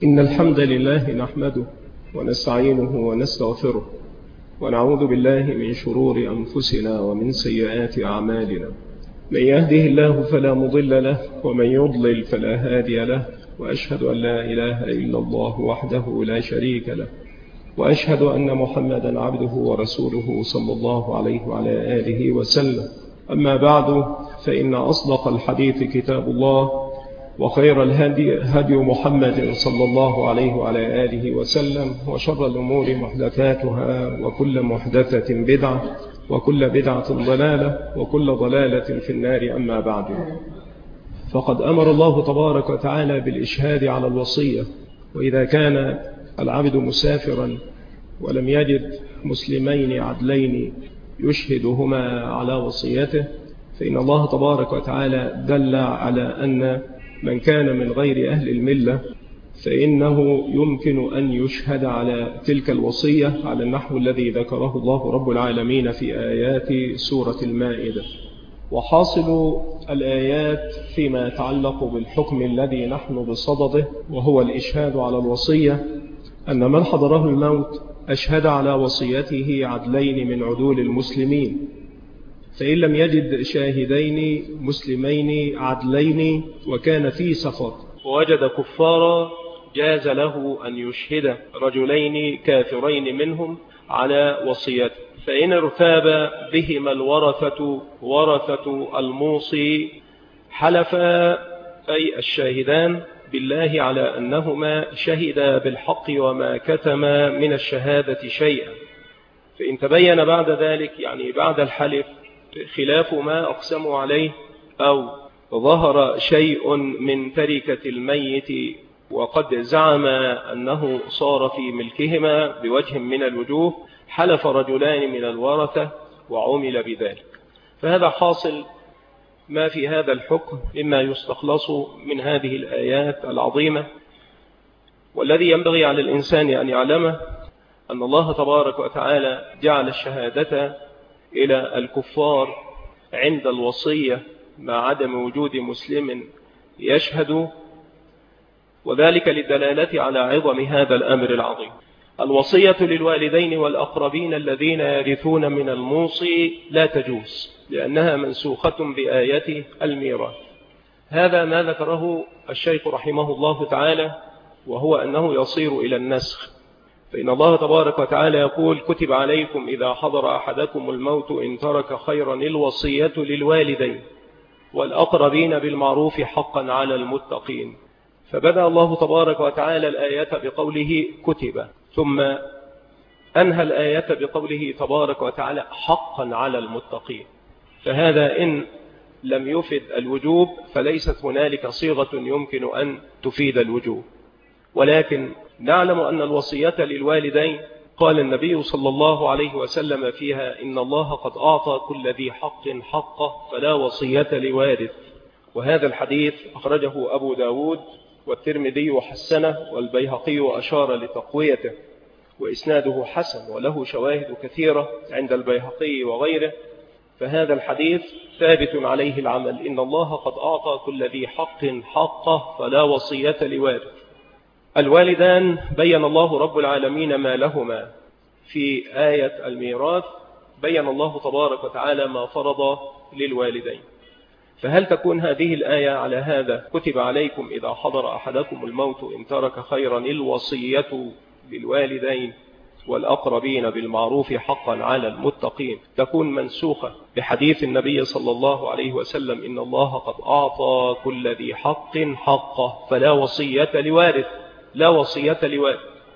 إن الحمد لله نحمده ونستعينه ونستغفره ونعوذ بالله من شرور أنفسنا ومن سيئات أعمالنا. من يهده الله فلا مضل له ومن يضلل فلا هادي له، وأشهد أن لا إله إلا الله وحده لا شريك له، وأشهد أن محمدا عبده ورسوله صلى الله عليه وعلى آله وسلم. أما بعد، فإن أصدق الحديث كتاب الله، وخير الهدي هدي محمد صلى الله عليه وعلى آله وسلم، وشر الأمور محدثاتها، وكل محدثة بدعة، وكل بدعة ضلالة، وكل ضلالة في النار. أما بعد، فقد أمر الله تبارك وتعالى بالإشهاد على الوصية، وإذا كان العبد مسافرا ولم يجد مسلمين عدلين يشهدهما على وصيته، فإن الله تبارك وتعالى دل على أن من كان من غير أهل الملة فإنه يمكن أن يشهد على تلك الوصية على النحو الذي ذكره الله رب العالمين في آيات سورة المائدة. وحاصل الآيات فيما يتعلق بالحكم الذي نحن بصدده، وهو الإشهاد على الوصية، أن من حضره الموت أشهد على وصيته عدلين من عدول المسلمين، فإن لم يجد شاهدين مسلمين عدلين وكان في سفر ووجد كفارا، جاز له أن يشهد رجلين كافرين منهم على وصيته. فإن ارتاب بهما الورثة ورثة الموصي حلفا، أي الشاهدان، بالله على أنهما شهدا بالحق وما كتما من الشهادة شيئا. فإن تبين بعد ذلك، يعني بعد الحلف، خلاف ما أقسموا عليه، أو ظهر شيء من تركة الميت وقد زعم أنه صار في ملكهما بوجه من الوجوه، حلف رجلان من الورثة وعمل بذلك. فهذا حاصل ما في هذا الحكم مما يستخلص من هذه الآيات العظيمة. والذي ينبغي على الإنسان أن يعلمه أن الله تبارك وتعالى جعل الشهادة إلى الكفار عند الوصية مع عدم وجود مسلم يشهد، وذلك للدلالة على عظم هذا الأمر العظيم. الوصية للوالدين والأقربين الذين يرثون من الموصي لا تجوز، لأنها منسوخة بآية الميراث. هذا ما ذكره الشيخ رحمه الله تعالى، وهو أنه يصير إلى النسخ. فإن الله تبارك وتعالى يقول: كتب عليكم إذا حضر أحدكم الموت إن ترك خيرا الوصية للوالدين والأقربين بالمعروف حقا على المتقين. فبدأ الله تبارك وتعالى الآية بقوله كتب، ثم أنهى الآية بقوله تبارك وتعالى حقا على المتقين. فهذا إن لم يفد الوجوب فليست هنالك صيغة يمكن أن تفيد الوجوب. ولكن نعلم أن الوصية للوالدين قال النبي صلى الله عليه وسلم فيها: إن الله قد أعطى كل ذي حق حقه فلا وصية لوارث. وهذا الحديث أخرجه أبو داود والترمذي وحسنه، والبيهقي أشار لتقويته، وإسناده حسن وله شواهد كثيرة عند البيهقي وغيره. فهذا الحديث ثابت عليه العمل: إن الله قد أعطى كل ذي حق حقه فلا وصية لوارث. الوالدان بين الله رب العالمين ما لهما في آية الميراث، بين الله تبارك وتعالى ما فرض للوالدين. فهل تكون هذه الآية على هذا: كتب عليكم إذا حضر أحدكم الموت إن ترك خيرا الوصية للوالدين والأقربين بالمعروف حقا على المتقين، تكون منسوخة بحديث النبي صلى الله عليه وسلم: إن الله قد أعطى كل ذي حق حقه فلا وصية لوارث. لا وصية لوارث.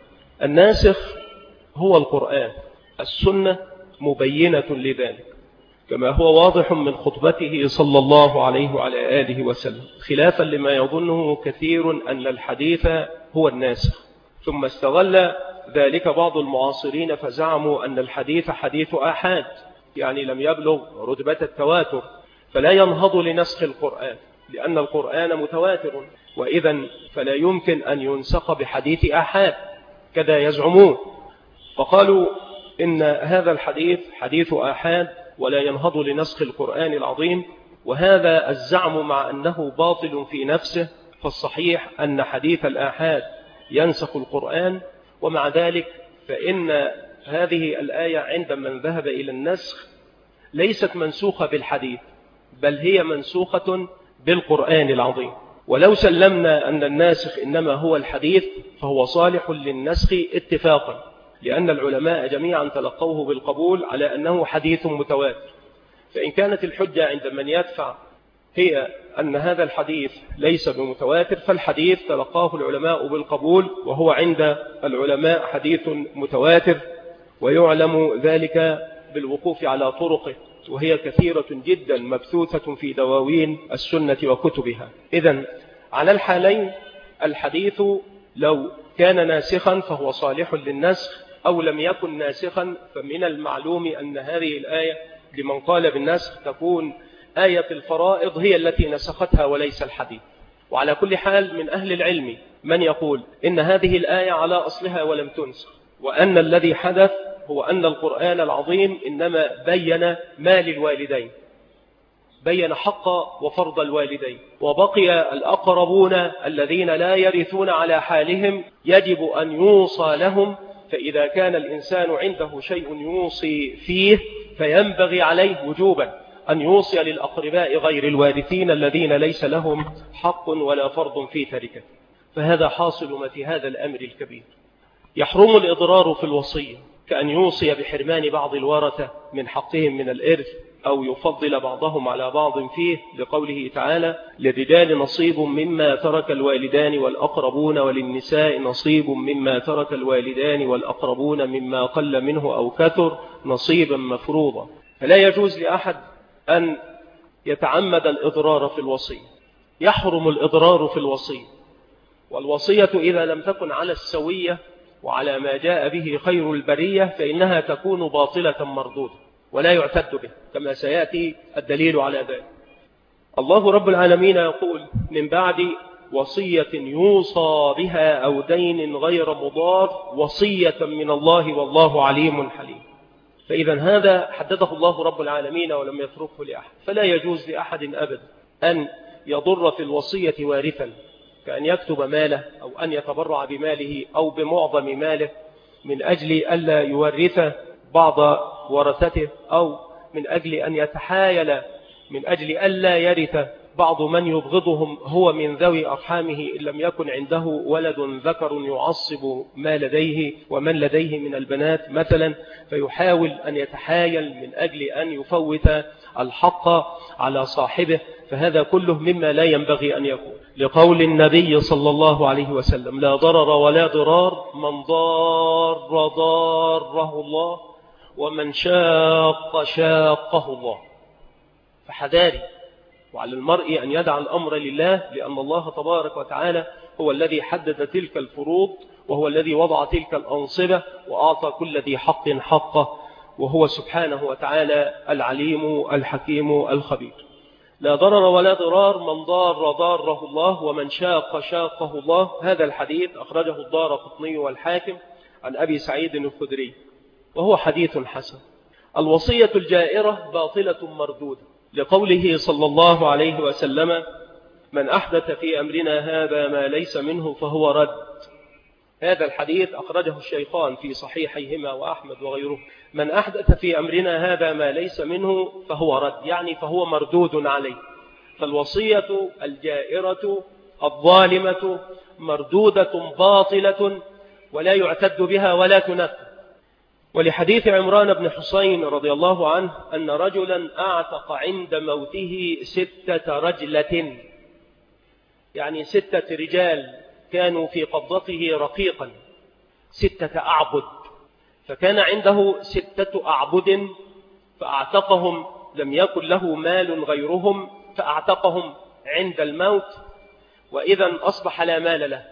الناسخ هو القرآن، السنة مبينة لذلك، كما هو واضح من خطبته صلى الله عليه وعلى آله وسلم، خلافا لما يظنه كثير أن الحديث هو الناسخ. ثم استغل ذلك بعض المعاصرين فزعموا أن الحديث حديث آحاد، يعني لم يبلغ رتبة التواتر، فلا ينهض لنسخ القرآن، لأن القرآن متواتر، وإذا فلا يمكن أن ينسخ بحديث آحاد كذا يزعمون. فقالوا إن هذا الحديث حديث آحاد ولا ينهض لنسخ القرآن العظيم. وهذا الزعم مع أنه باطل في نفسه، فالصحيح أن حديث الآحاد ينسخ القرآن. ومع ذلك فإن هذه الآية عند من ذهب إلى النسخ ليست منسوخة بالحديث، بل هي منسوخة بالقرآن العظيم. ولو سلمنا أن الناسخ إنما هو الحديث فهو صالح للنسخ اتفاقا، لأن العلماء جميعا تلقوه بالقبول على أنه حديث متواتر. فإن كانت الحجة عند من يدفع هي أن هذا الحديث ليس بمتواتر، فالحديث تلقاه العلماء بالقبول، وهو عند العلماء حديث متواتر، ويعلم ذلك بالوقوف على طرقه، وهي كثيرة جدا مبثوثة في دواوين السنة وكتبها. إذن على الحالين الحديث لو كان ناسخا فهو صالح للنسخ، أو لم يكن ناسخا فمن المعلوم أن هذه الآية لمن قال بالنسخ تكون آية الفرائض هي التي نسختها وليس الحديث. وعلى كل حال من أهل العلم من يقول إن هذه الآية على أصلها ولم تنسخ، وأن الذي حدث هو أن القرآن العظيم إنما بين ما للوالدين، بين حق وفرض الوالدين، وبقي الأقربون الذين لا يرثون على حالهم يجب أن يوصى لهم. فإذا كان الإنسان عنده شيء يوصي فيه فينبغي عليه وجوبا أن يوصي للأقرباء غير الوارثين الذين ليس لهم حق ولا فرض في تركته. فهذا حاصل ما في هذا الأمر الكبير. يحرم الإضرار في الوصية، كأن يوصي بحرمان بعض الورثة من حقهم من الإرث، أو يفضل بعضهم على بعض فيه، لقوله تعالى: للرجال نصيب مما ترك الوالدان والأقربون وللنساء نصيب مما ترك الوالدان والأقربون مما قل منه أو كثر نصيبا مفروضا. فلا يجوز لأحد أن يتعمد الإضرار في الوصية. يحرم الإضرار في الوصية، والوصية إذا لم تكن على السوية وعلى ما جاء به خير البرية فإنها تكون باطلة مردودة ولا يعتد به، كما سيأتي الدليل على ذلك. الله رب العالمين يقول: من بعد وصية يوصى بها أو دين غير مضار وصية من الله والله عليم حليم. فإذا هذا حدده الله رب العالمين ولم يتركه لأحد. فلا يجوز لأحد أبدا أن يضر في الوصية وارثا، كأن يكتب ماله أو أن يتبرع بماله أو بمعظم ماله من أجل ألا يورث بعض ورثته، أو من أجل أن يتحايل من أجل ألا يرث بعض من يبغضهم هو من ذوي أرحامه إن لم يكن عنده ولد ذكر يعصب ما لديه ومن لديه من البنات مثلا، فيحاول أن يتحايل من أجل أن يفوت الحق على صاحبه. فهذا كله مما لا ينبغي أن يكون، لقول النبي صلى الله عليه وسلم: لا ضرر ولا ضرار، من ضار ضاره الله ومن شاق شاقه الله. فحذاري، وعلى المرء أن يدع الأمر لله، لأن الله تبارك وتعالى هو الذي حدد تلك الفروض، وهو الذي وضع تلك الأنصبة وأعطى كل ذي حق حقه، وهو سبحانه وتعالى العليم الحكيم الخبير. لا ضرر ولا ضرار، من ضار ضاره الله ومن شاق شاقه الله. هذا الحديث أخرجه الدارقطني والحاكم عن أبي سعيد الخدري، وهو حديث حسن. الوصية الجائرة باطلة مردودة، لقوله صلى الله عليه وسلم: من أحدث في أمرنا هذا ما ليس منه فهو رد. هذا الحديث أخرجه الشيخان في صحيحيهما وأحمد وغيره. من أحدث في أمرنا هذا ما ليس منه فهو رد، يعني فهو مردود عليه. فالوصية الجائرة الظالمة مردودة باطلة ولا يعتد بها ولا تنفذ. ولحديث عمران بن حسين رضي الله عنه أن رجلا أعتق عند موته 6 رجلة، يعني 6 رجال كانوا في قبضته رقيقا، 6 أعبد، فكان عنده 6 أعبد فأعتقهم، لم يكن له مال غيرهم فأعتقهم عند الموت، وإذا أصبح لا مال له،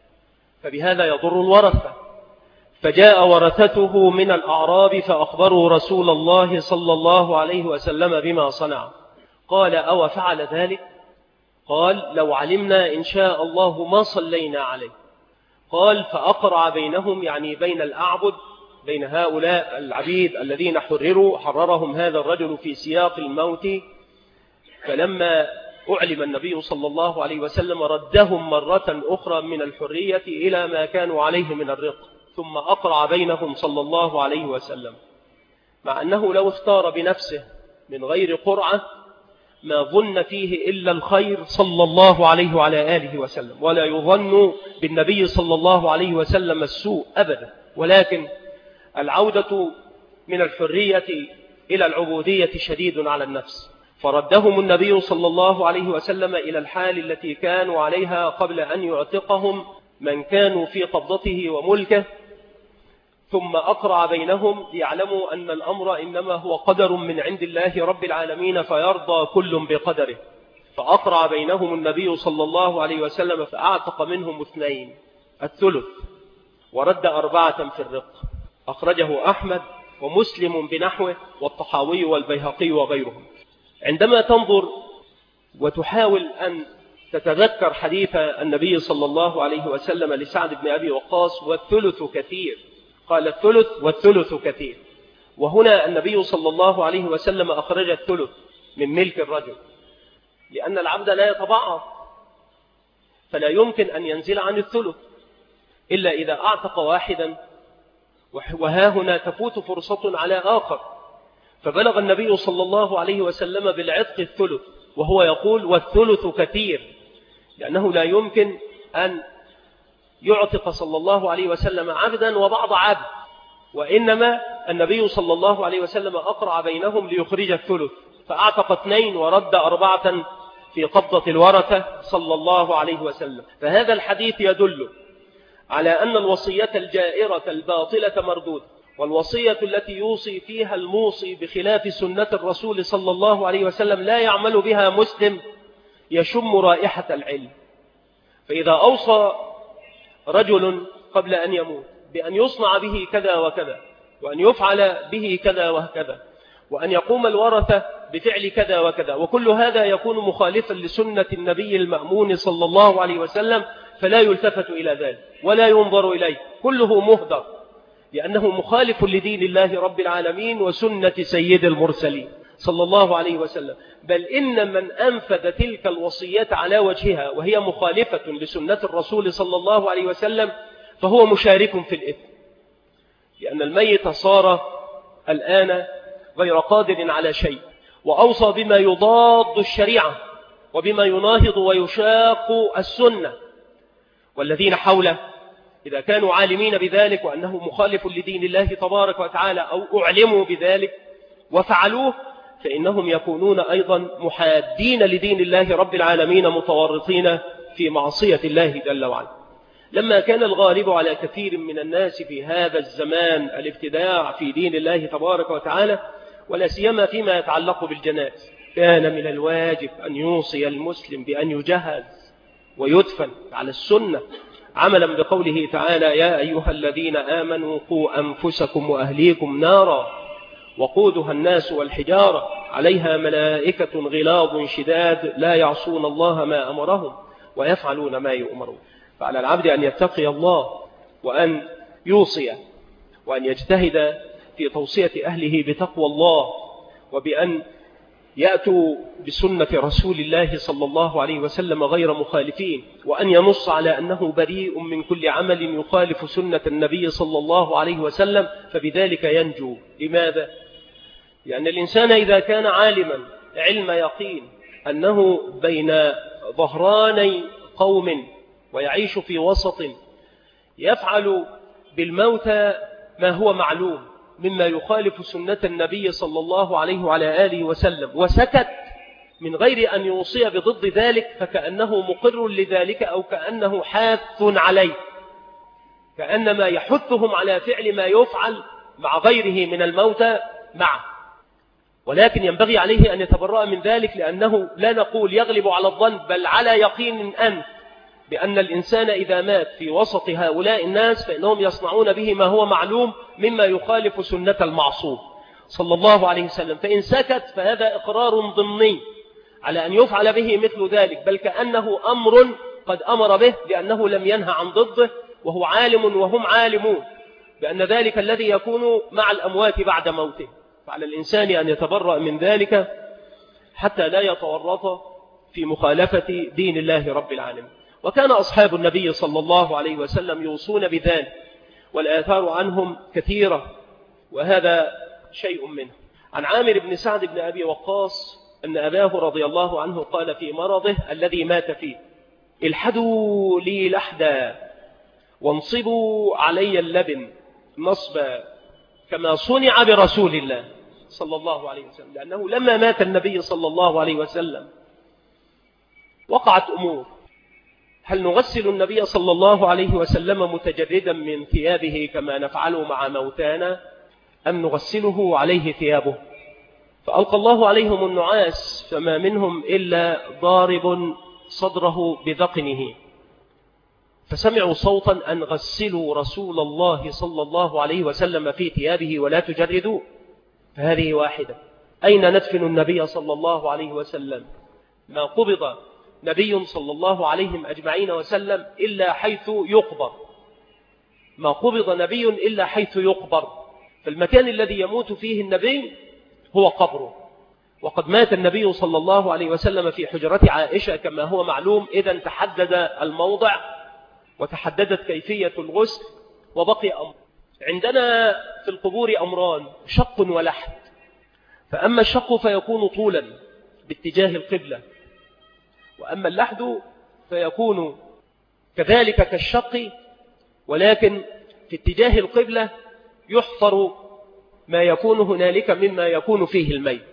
فبهذا يضر الورثة. فجاء ورثته من الأعراب فأخبروا رسول الله صلى الله عليه وسلم بما صنع. قال: أو فعل ذلك؟ قال: لو علمنا إن شاء الله ما صلينا عليه. قال: فأقرع بينهم، يعني بين الأعبد، بين هؤلاء العبيد الذين حررهم هذا الرجل في سياق الموت. فلما أعلم النبي صلى الله عليه وسلم ردهم مرة أخرى من الحرية إلى ما كانوا عليه من الرق، ثم أقرع بينهم صلى الله عليه وسلم، مع أنه لو اختار بنفسه من غير قرعة ما ظن فيه إلا الخير صلى الله عليه وعلى آله وسلم، ولا يظن بالنبي صلى الله عليه وسلم السوء أبدا، ولكن العودة من الحرية إلى العبودية شديد على النفس، فردهم النبي صلى الله عليه وسلم إلى الحال التي كانوا عليها قبل أن يعتقهم من كانوا في قبضته وملكه، ثم أقرع بينهم ليعلموا أن الأمر إنما هو قدر من عند الله رب العالمين فيرضى كل بقدره. فأقرع بينهم النبي صلى الله عليه وسلم فأعتق منهم 2 الثلث، ورد 4 في الرق. أخرجه أحمد ومسلم بنحوه والطحاوي والبيهقي وغيرهم. عندما تنظر وتحاول أن تتذكر حديث النبي صلى الله عليه وسلم لسعد بن أبي وقاص والثلث كثير، قال الثلث والثلث كثير، وهنا النبي صلى الله عليه وسلم أخرج الثلث من ملك الرجل، لأن العبد لا يتبعض، فلا يمكن أن ينزل عن الثلث إلا إذا أعتق واحدا، وها هنا تفوت فرصة على آخر. فبلغ النبي صلى الله عليه وسلم بالعتق الثلث، وهو يقول والثلث كثير، لأنه لا يمكن أن يعتق صلى الله عليه وسلم عبدا وبعض عبد، وإنما النبي صلى الله عليه وسلم أقرع بينهم ليخرج الثلث، فأعتق 2 ورد 4 في قبضة الورثة صلى الله عليه وسلم. فهذا الحديث يدل على أن الوصية الجائرة الباطلة مردودة، والوصية التي يوصي فيها الموصي بخلاف سنة الرسول صلى الله عليه وسلم لا يعمل بها مسلم يشم رائحة العلم. فإذا أوصى رجل قبل أن يموت بأن يصنع به كذا وكذا، وأن يفعل به كذا وكذا، وأن يقوم الورثة بفعل كذا وكذا، وكل هذا يكون مخالفا لسنة النبي المأمون صلى الله عليه وسلم، فلا يلتفت إلى ذلك ولا ينظر إليه، كله مهدر، لأنه مخالف لدين الله رب العالمين وسنة سيد المرسلين صلى الله عليه وسلم. بل إن من أنفذ تلك الوصية على وجهها وهي مخالفة لسنة الرسول صلى الله عليه وسلم فهو مشارك في الإثم، لأن الميت صار الآن غير قادر على شيء، وأوصى بما يضاد الشريعة وبما يناهض ويشاق السنة، والذين حوله إذا كانوا عالمين بذلك وأنه مخالف لدين الله تبارك وتعالى أو أعلموا بذلك وفعلوه فإنهم يكونون أيضا محادين لدين الله رب العالمين متورطين في معصية الله جل وعلا. لما كان الغالب على كثير من الناس في هذا الزمان الابتداع في دين الله تبارك وتعالى، ولا سيما فيما يتعلق بالجنائز، كان من الواجب أن يوصي المسلم بأن يجهز ويدفن على السنة، عملا بقوله تعالى يا أيها الذين آمنوا قوا أنفسكم وأهليكم نارا وقودها الناس والحجارة عليها ملائكة غلاظ شداد لا يعصون الله ما أمرهم ويفعلون ما يؤمرون. فعلى العبد أن يتقي الله وأن يوصي وأن يجتهد في توصية أهله بتقوى الله، وبأن يأتوا بسنة رسول الله صلى الله عليه وسلم غير مخالفين، وأن ينص على أنه بريء من كل عمل يخالف سنة النبي صلى الله عليه وسلم، فبذلك ينجو. لماذا؟ لأن الإنسان إذا كان عالما علم يقين أنه بين ظهراني قوم ويعيش في وسط يفعل بالموتى ما هو معلوم مما يخالف سنة النبي صلى الله عليه وعلى آله وسلم، وسكت من غير أن يوصي بضد ذلك، فكأنه مقر لذلك أو كأنه حاث عليه، كأنما يحثهم على فعل ما يفعل مع غيره من الموتى معه. ولكن ينبغي عليه أن يتبرأ من ذلك، لأنه لا نقول يغلب على الظن بل على يقين أنت بأن الإنسان إذا مات في وسط هؤلاء الناس فإنهم يصنعون به ما هو معلوم مما يخالف سنة المعصوم صلى الله عليه وسلم، فإن سكت فهذا إقرار ضمني على أن يفعل به مثل ذلك، بل كأنه أمر قد أمر به لأنه لم ينهى عن ضده، وهو عالم وهم عالمون بأن ذلك الذي يكون مع الأموات بعد موته. فعلى الإنسان أن يتبرأ من ذلك حتى لا يتورط في مخالفة دين الله رب العالمين. وكان أصحاب النبي صلى الله عليه وسلم يوصون بذلك، والآثار عنهم كثيرة، وهذا شيء منه. عن عامر بن سعد بن أبي وقاص أن أباه رضي الله عنه قال في مرضه الذي مات فيه: الحدوا لي لحدا وانصبوا علي اللبن نصبا كما صنع برسول الله صلى الله عليه وسلم. لأنه لما مات النبي صلى الله عليه وسلم وقعت أمور: هل نغسل النبي صلى الله عليه وسلم متجردا من ثيابه كما نفعل مع موتانا، أم نغسله عليه ثيابه؟ فألقى الله عليهم النعاس فما منهم إلا ضارب صدره بذقنه، فسمعوا صوتا أن غسلوا رسول الله صلى الله عليه وسلم في ثيابه ولا تجردوا. فهذه واحدة. أين ندفن النبي صلى الله عليه وسلم؟ ما قبض نبي صلى الله عليه أجمعين وسلم إلا حيث يقبر، ما قبض نبي إلا حيث يقبر. فالمكان الذي يموت فيه النبي هو قبره. وقد مات النبي صلى الله عليه وسلم في حجرة عائشة كما هو معلوم، إذا تحدد الموضع وتحددت كيفية الغسل، وبقي أمر. عندنا في القبور أمران: شق ولحد. فأما الشق فيكون طولا باتجاه القبلة، وأما اللحد فيكون كذلك كالشق ولكن في اتجاه القبلة، يحفر ما يكون هنالك مما يكون فيه الميت.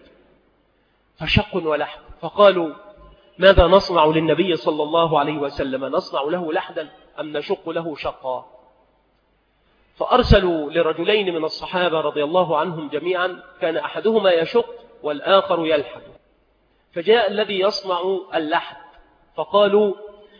فشق ولحد. فقالوا: ماذا نصنع للنبي صلى الله عليه وسلم؟ نصنع له لحدا أم نشق له شقا؟ فأرسلوا لرجلين من الصحابة رضي الله عنهم جميعا، كان أحدهما يشق والآخر يلحد. فجاء الذي يصنع اللحد فقالوا: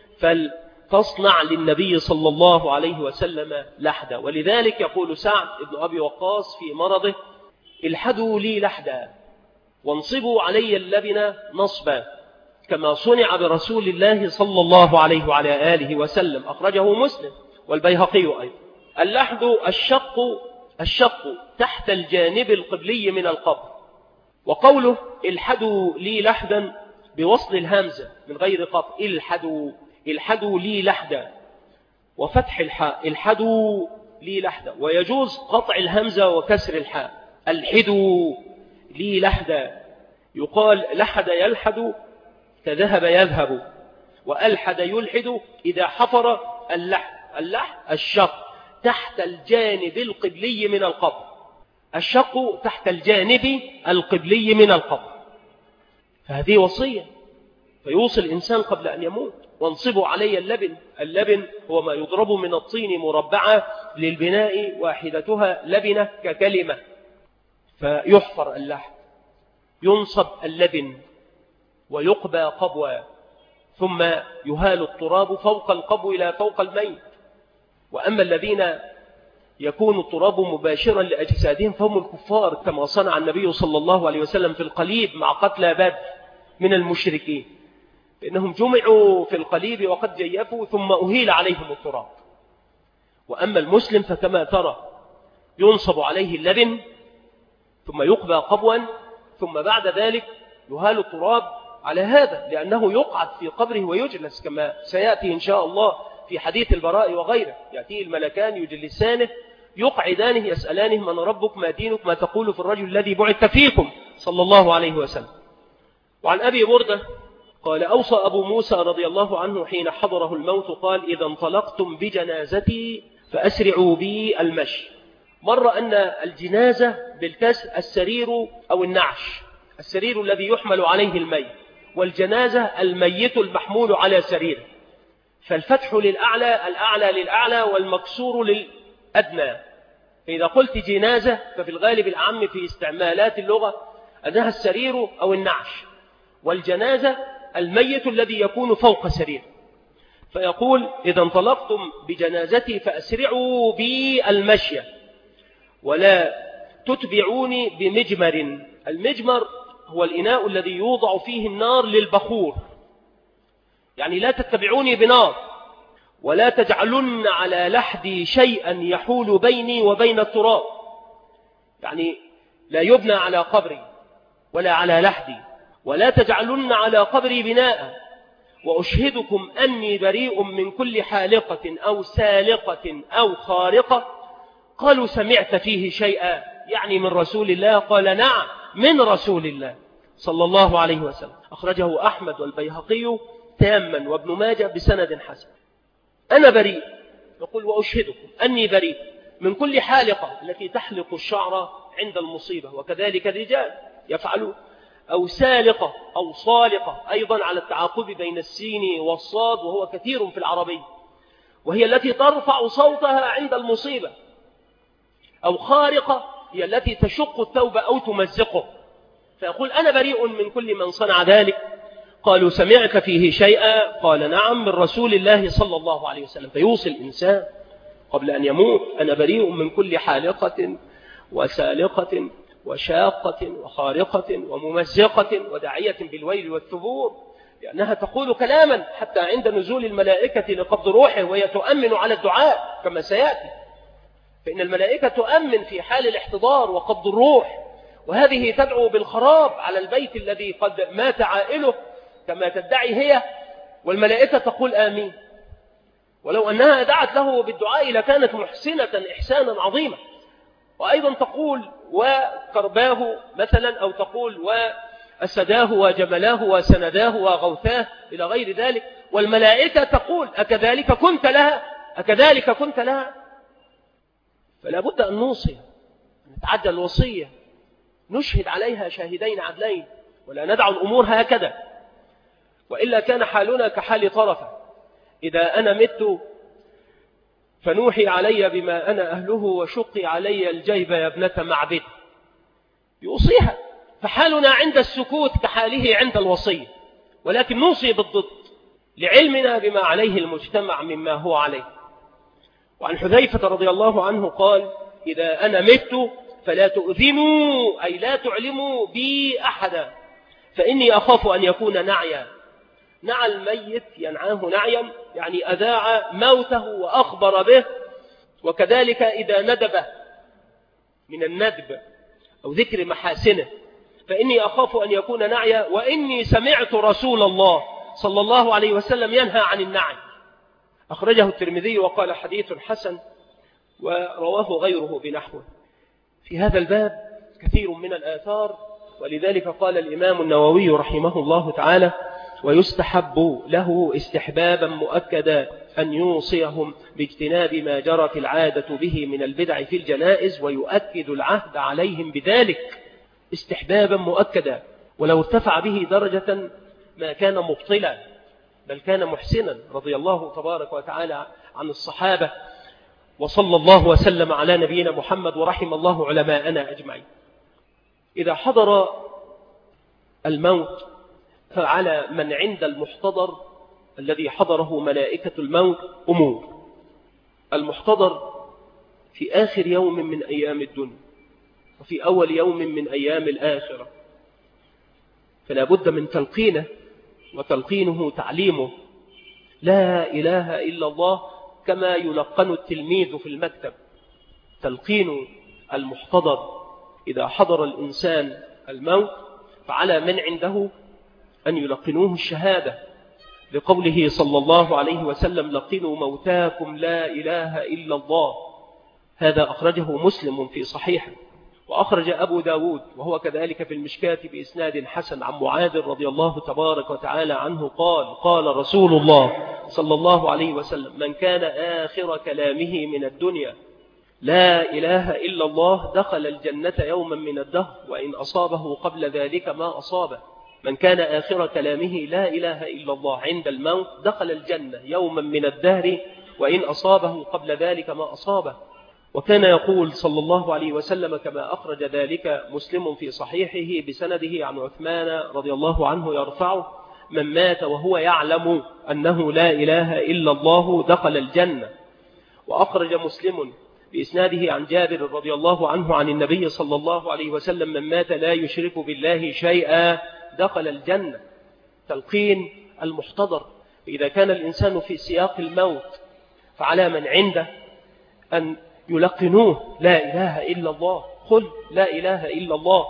فلتصنع للنبي صلى الله عليه وسلم لحدا. ولذلك يقول سعد بن أبي وقاص في مرضه: الحدوا لي لحدا وانصبوا علي اللبن نصبا كما صنع برسول الله صلى الله عليه وعلى آله وسلم. أخرجه مسلم والبيهقي أيضا. اللحد الشق تحت الجانب القبلي من القبر. وقوله الحدوا لي لحدا بوصل الهمزة من غير قطع، الحدوا لي لحدا، وفتح الحاء الحدوا لي لحدا. ويجوز قطع الهمزة وكسر الحاء، الحدوا لي لحدا. يقال لحد يلحد كذهب يذهب، وألحد يلحد إذا حفر اللحد الشق تحت الجانب القبلي من القبر. الشق تحت الجانب القبلي من القبر. فهذه وصية، فيوصي الإنسان قبل أن يموت: وانصبوا علي اللبن. اللبن هو ما يضرب من الطين مربعة للبناء، واحدتها لبنة ككلمة، فيحفر اللحد، ينصب اللبن ويقبى قبوة، ثم يهال التراب فوق القبو إلى فوق الميت. وأما الذين يكون التراب مباشرا لأجسادهم فهم الكفار، كما صنع النبي صلى الله عليه وسلم في القليب مع قتلى بدر من المشركين، فإنهم جمعوا في القليب وقد جيفوا ثم أهيل عليهم التراب. وأما المسلم فكما ترى ينصب عليه اللبن ثم يقبى قبوا، ثم بعد ذلك يهال التراب على هذا، لأنه يقعد في قبره ويجلس كما سيأتي إن شاء الله في حديث البراء وغيره. يأتيه الملكان يجلسانه يقعدانه يسألانه: من ربك، ما دينك، ما تقول في الرجل الذي بعث فيكم صلى الله عليه وسلم. وعن أبي بردة قال: أوصى أبو موسى رضي الله عنه حين حضره الموت قال: إذا انطلقتم بجنازتي فأسرعوا بي المشي. مر أن الجنازة بالكسر السرير أو النعش، السرير الذي يحمل عليه الميت، والجنازة الميت المحمول على سريره. فالفتح للأعلى، الأعلى للأعلى، والمكسور للأدنى. فإذا قلت جنازة ففي الغالب العام في استعمالات اللغة أنها السرير أو النعش، والجنازة الميت الذي يكون فوق سرير. فيقول: إذا انطلقتم بجنازتي فأسرعوا بي المشي ولا تتبعوني بمجمر. المجمر هو الإناء الذي يوضع فيه النار للبخور، يعني لا تتبعوني بنار، ولا تجعلن على لحدي شيئا يحول بيني وبين التراب، يعني لا يبنى على قبري ولا على لحدي ولا تجعلن على قبري بناء، وأشهدكم أني بريء من كل حالقة أو سالقة أو خارقة. قالوا سمعت فيه شيئا، يعني من رسول الله؟ قال نعم، من رسول الله صلى الله عليه وسلم. أخرجه أحمد والبيهقي تاما وابن ماجه بسند حسن. أنا بريء، يقول وأشهدكم أني بريء من كل حالقة التي تحلق الشعر عند المصيبة، وكذلك الرجال يفعلون، أو سالقة أو صالقة، أيضا على التعاقب بين السين والصاد، وهو كثير في العربية، وهي التي ترفع صوتها عند المصيبة. أو خارقة هي التي تشق الثوب أو تمزقه. فيقول أنا بريء من كل من صنع ذلك. قالوا سمعت فيه شيئا؟ قال نعم، من رسول الله صلى الله عليه وسلم. فيوصي الإنسان قبل أن يموت أنا بريء من كل حالقة وسالقة وشاقة وخارقة وممزقة وداعية بالويل والثبور، لأنها تقول كلاما حتى عند نزول الملائكة لقبض روحه، وهي تؤمن على الدعاء كما سيأتي. فإن الملائكة تؤمن في حال الاحتضار وقبض الروح، وهذه تدعو بالخراب على البيت الذي قد مات عائله كما تدعي هي، والملائكة تقول آمين. ولو أنها دعت له بالدعاء لكانت محسنة إحسانا عظيما. وأيضا تقول وكرباه مثلا، أو تقول وأسداه وجملاه وسنداه وغوثاه إلى غير ذلك، والملائكة تقول أكذلك كنت لها، أكذلك كنت لها. فلا بد أن نوصي، أن نتعدى الوصية، نشهد عليها شاهدين عدلين، ولا ندع الأمور هكذا، وإلا كان حالنا كحال طرفة. إذا أنا مت فنوحي علي بما أنا أهله، وشقي علي الجيب يا ابنة معبد، يوصيها. فحالنا عند السكوت كحاله عند الوصية، ولكن نوصي بالضد لعلمنا بما عليه المجتمع مما هو عليه. وعن حذيفة رضي الله عنه قال إذا أنا مت فلا تؤذنوا، أي لا تعلموا بي أحدا، فإني أخاف أن يكون نعيا. نعى الميت ينعاه نعيا، يعني أذاع موته وأخبر به. وكذلك إذا ندب من الندب أو ذكر محاسنه، فإني أخاف أن يكون نعيا، وإني سمعت رسول الله صلى الله عليه وسلم ينهى عن النعي. أخرجه الترمذي وقال حديث حسن، ورواه غيره بنحوه. في هذا الباب كثير من الآثار، ولذلك قال الإمام النووي رحمه الله تعالى ويستحب له استحبابا مؤكدا أن يوصيهم باجتناب ما جرت العادة به من البدع في الجنائز، ويؤكد العهد عليهم بذلك استحبابا مؤكدا. ولو ارتفع به درجة ما كان مبطلا، بل كان محسنا، رضي الله تبارك وتعالى عن الصحابة. وصلى الله وسلم على نبينا محمد، ورحم الله علماءنا أجمعين. إذا حضر الموت فعلى من عند المحتضر الذي حضره ملائكة الموت أمور. المحتضر في آخر يوم من أيام الدنيا، وفي أول يوم من أيام الآخرة، فلا بد من تلقينه، وتلقينه تعليمه لا إله إلا الله كما يلقن التلميذ في المكتب. تلقين المحتضر إذا حضر الإنسان الموت فعلى من عنده أن يلقنوه الشهادة، لقوله صلى الله عليه وسلم لقنوا موتاكم لا إله إلا الله. هذا أخرجه مسلم في صحيحه، وأخرج أبو داود وهو كذلك في المشكاة بإسناد حسن عن معاذ رضي الله تبارك وتعالى عنه قال قال رسول الله صلى الله عليه وسلم من كان آخر كلامه من الدنيا لا إله إلا الله دخل الجنة يوما من الدهر، وإن أصابه قبل ذلك ما أصابه. من كان آخر كلامه لا إله إلا الله عند الموت دخل الجنة يوما من الدهر، وإن أصابه قبل ذلك ما أصابه. وكان يقول صلى الله عليه وسلم كما أخرج ذلك مسلم في صحيحه بسنده عن عثمان رضي الله عنه يرفعه من مات وهو يعلم أنه لا إله إلا الله دخل الجنة. وأخرج مسلم بإسناده عن جابر رضي الله عنه عن النبي صلى الله عليه وسلم من مات لا يشرك بالله شيئا دخل الجنة. تلقين المحتضر إذا كان الإنسان في سياق الموت فعلى من عنده أن يلقنوه لا إله إلا الله، قل لا إله إلا الله.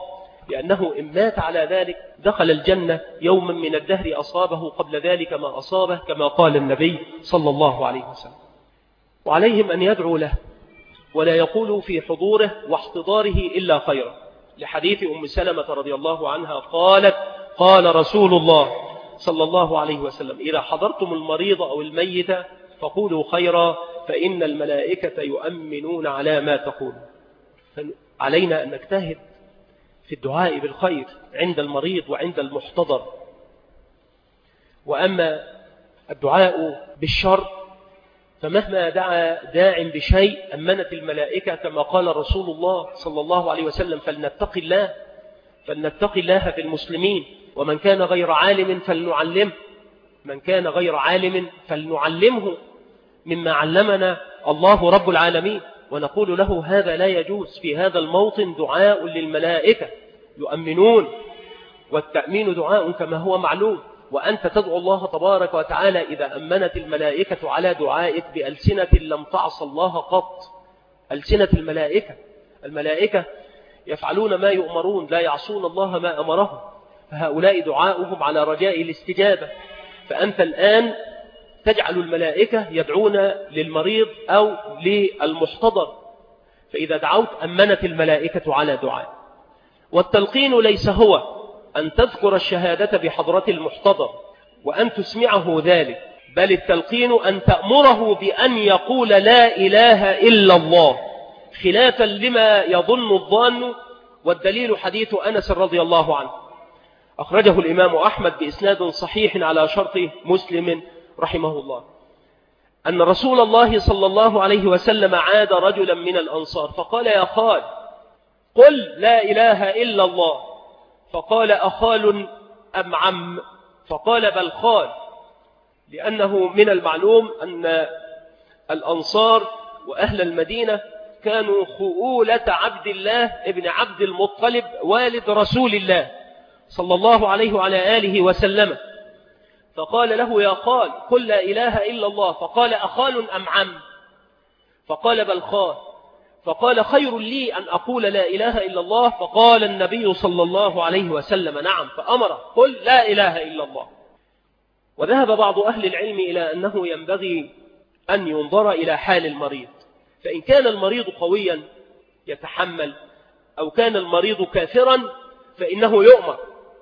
لأنه إن مات على ذلك دخل الجنة يوما من الدهر أصابه قبل ذلك ما أصابه، كما قال النبي صلى الله عليه وسلم. وعليهم أن يدعوا له ولا يقولوا في حضوره واحتضاره إلا خيرا، لحديث أم سلمة رضي الله عنها قالت: قال رسول الله صلى الله عليه وسلم: إذا حضرتم المريض أو الميت فقولوا خيرا فإن الملائكة يؤمنون على ما تقول. علينا أن نجتهد في الدعاء بالخير عند المريض وعند المحتضر. وأما الدعاء بالشر فمهما دعا داع بشيء أمنت الملائكة، كما قال رسول الله صلى الله عليه وسلم: فلنتق الله في المسلمين، ومن كان غير عالم فلنعلمه، من كان غير عالم فلنعلمه مما علمنا الله رب العالمين. ونقول له: هذا لا يجوز في هذا الموطن دعاء للملائكة يؤمنون، والتأمين دعاء كما هو معلوم، وأنت تدعو الله تبارك وتعالى إذا أمنت الملائكة على دعائك بألسنة لم تعص الله قط. ألسنة الملائكة يفعلون ما يؤمرون، لا يعصون الله ما أمرهم، فهؤلاء دعاؤهم على رجاء الاستجابة. فأنت الآن تجعل الملائكة يدعون للمريض أو للمحتضر، فإذا دعوت أمنت الملائكة على دعاء. والتلقين ليس هو أن تذكر الشهادة بحضرة المحتضر وأن تسمعه ذلك، بل التلقين أن تأمره بأن يقول لا إله إلا الله، خلافا لما يظن الظان. والدليل حديث أنس رضي الله عنه، أخرجه الإمام أحمد بإسناد صحيح على شرط مسلم رحمه الله، أن رسول الله صلى الله عليه وسلم عاد رجلا من الأنصار فقال: يا خال قل لا إله إلا الله. فقال: أخال أم عم؟ فقال: بل خال، لأنه من المعلوم أن الأنصار وأهل المدينة كانوا خؤولة عبد الله ابن عبد المطلب والد رسول الله صلى الله عليه وعلى آله وسلم. فقال له: يا خال قل لا إله إلا الله. فقال: أخال أم عم؟ فقال: بل خال. فقال: خير لي أن أقول لا إله إلا الله. فقال النبي صلى الله عليه وسلم: نعم. فأمر: قل لا إله إلا الله. وذهب بعض أهل العلم إلى أنه ينبغي أن ينظر إلى حال المريض، فإن كان المريض قويا يتحمل، أو كان المريض كافرا فإنه يؤمر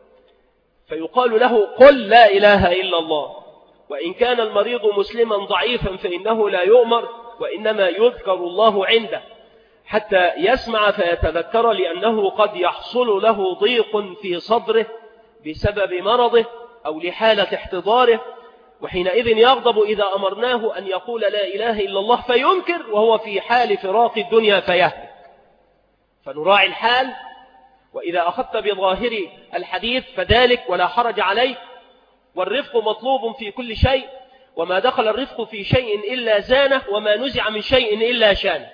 فيقال له: قل لا إله إلا الله. وإن كان المريض مسلما ضعيفا فإنه لا يؤمر، وإنما يذكر الله عنده حتى يسمع فيتذكر، لأنه قد يحصل له ضيق في صدره بسبب مرضه أو لحالة احتضاره، وحينئذ يغضب إذا أمرناه أن يقول لا إله إلا الله فينكر وهو في حال فراق الدنيا فيهلك. فنراعي الحال، وإذا أخذت بظاهر الحديث فذلك ولا حرج عليك. والرفق مطلوب في كل شيء، وما دخل الرفق في شيء إلا زانه، وما نزع من شيء إلا شانه.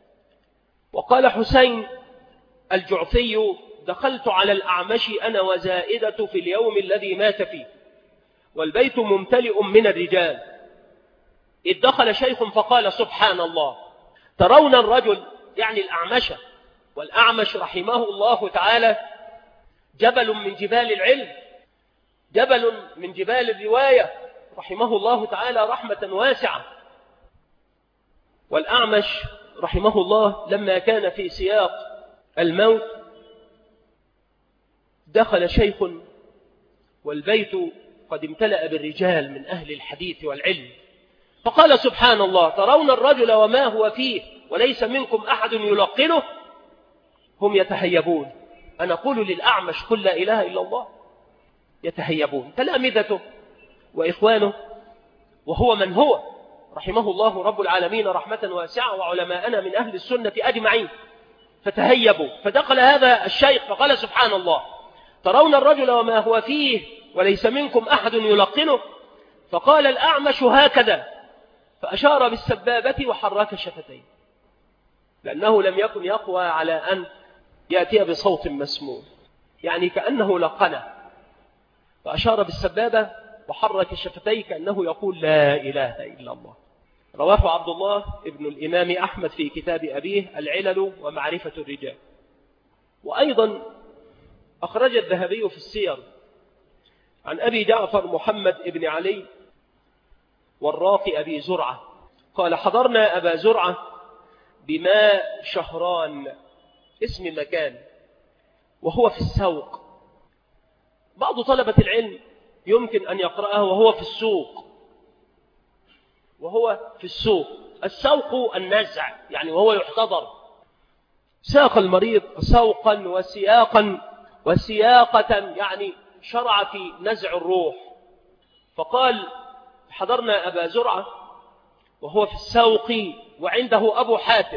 وقال حسين الجعفي: دخلت على الأعمش أنا وزائدة في اليوم الذي مات فيه، والبيت ممتلئ من الرجال، إذ دخل شيخ فقال: سبحان الله، ترون الرجل، يعني الأعمش، والأعمش رحمه الله تعالى جبل من جبال العلم، جبل من جبال الرواية، رحمه الله تعالى رحمة واسعة. والأعمش رحمه الله لما كان في سياق الموت دخل شيخ والبيت قد امتلأ بالرجال من أهل الحديث والعلم، فقال: سبحان الله، ترون الرجل وما هو فيه وليس منكم أحد يلقنه؟ هم يتهيبون. أنا أقول للأعمش: قل لا إله إلا الله. يتهيبون تلامذته وإخوانه، وهو من هو رحمه الله رب العالمين رحمة واسعة، وعلماءنا من أهل السنة أجمعين، فتهيبوا. فدخل هذا الشيخ فقال: سبحان الله، ترون الرجل وما هو فيه وليس منكم أحد يلقنه؟ فقال الأعمش هكذا، فأشار بالسبابة وحرك شفتيه، لأنه لم يكن يقوى على أن يأتي بصوت مسموع، يعني كأنه لقنه، فأشار بالسبابة وحرك شفتيه كأنه يقول لا إله إلا الله. رواه عبد الله ابن الإمام أحمد في كتاب أبيه العلل ومعرفة الرجال. وأيضا أخرج الذهبي في السير عن أبي جعفر محمد بن علي والراقي أبي زرعة قال حضرنا أبا زرعة بماء شهران، اسم مكان، وهو في السوق. بعض طلبة العلم يمكن أن يقرأه وهو في السوق، وهو في السوق. السوق النزع، يعني وهو يحتضر. ساق المريض سوقا وسياقة يعني شرع في نزع الروح. فقال حضرنا أبا زرعة وهو في السوق وعنده أبو حاتم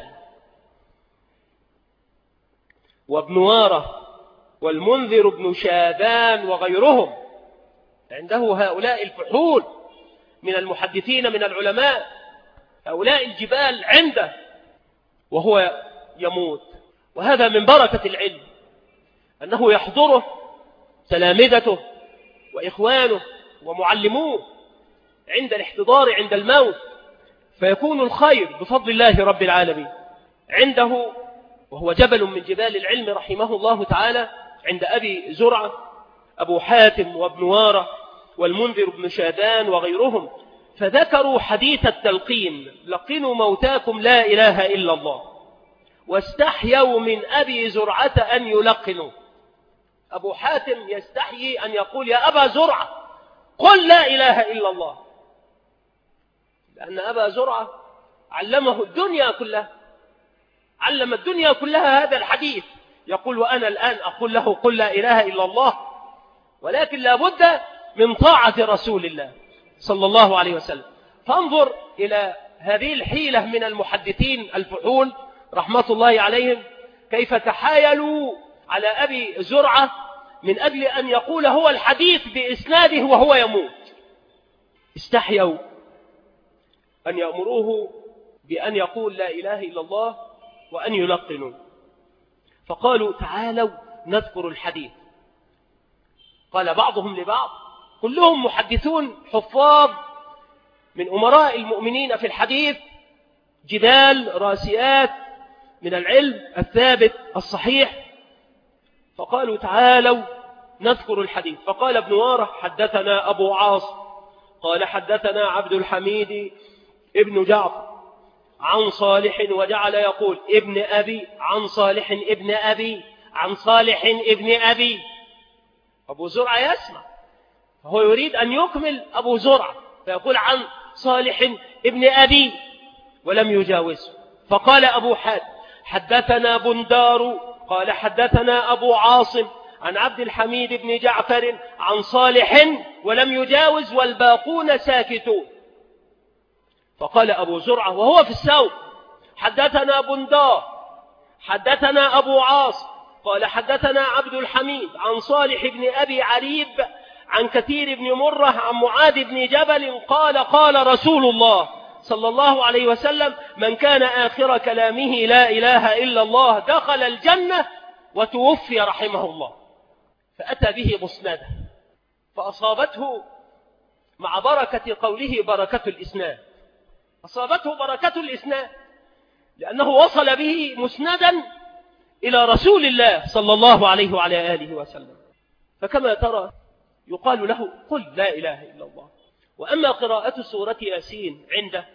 وابن وارة والمنذر بن شاذان وغيرهم، عنده هؤلاء الفحول من المحدثين من العلماء، هؤلاء الجبال عنده وهو يموت. وهذا من بركة العلم، أنه يحضره تلامذته وإخوانه ومعلموه عند الاحتضار عند الموت، فيكون الخير بفضل الله رب العالمين عنده، وهو جبل من جبال العلم رحمه الله تعالى، عند أبي زرعة أبو حاتم وابن وارة والمنذر بن شاذان وغيرهم. فذكروا حديث التلقين: لقنوا موتاكم لا إله إلا الله، واستحيوا من أبي زرعة أن يلقنوا. أبو حاتم يستحيي أن يقول يا أبا زرعة قل لا إله إلا الله، لأن أبا زرعة علمه الدنيا كلها، علم الدنيا كلها هذا الحديث، يقول وأنا الآن أقول له قل لا إله إلا الله، ولكن لا بد من طاعة رسول الله صلى الله عليه وسلم. فانظر إلى هذه الحيلة من المحدثين الفحول رحمة الله عليهم، كيف تحايلوا على أبي زرعة من أجل أن يقول هو الحديث بإسناده وهو يموت. استحيوا أن يأمروه بأن يقول لا إله إلا الله وأن يلقنوا، فقالوا تعالوا نذكر الحديث. قال بعضهم لبعض، كلهم محدثون حفاظ من أمراء المؤمنين في الحديث، جبال راسيات من العلم الثابت الصحيح، فقالوا تعالوا نذكر الحديث. فقال ابن وارة حدثنا أبو عاصم قال حدثنا عبد الحميد ابن جعفر عن صالح، وجعل يقول ابن أبي عن صالح ابن أبي عن صالح ابن أبي. أبو زرعة يسمع، فهو يريد أن يكمل أبو زرعة، فيقول عن صالح ابن أبي ولم يجاوزه. فقال أبو حاتم حدثنا بندار قال حدثنا أبو عاصم عن عبد الحميد بن جعفر عن صالح ولم يجاوز والباقون ساكتون. فقال أبو زرعة وهو في السوق حدثنا بندار حدثنا أبو عاصم قال حدثنا عبد الحميد عن صالح بن أبي عريب عن كثير بن مرة عن معاذ بن جبل قال قال رسول الله صلى الله عليه وسلم من كان آخر كلامه لا إله إلا الله دخل الجنة وتوفي رحمه الله. فأتى به مسندا، فأصابته مع بركة قوله بركة الإسناد، أصابته بركة الإسناد لأنه وصل به مسندا إلى رسول الله صلى الله عليه وعلى آله وسلم. فكما ترى يقال له قل لا إله إلا الله. وأما قراءة سورة ياسين عنده،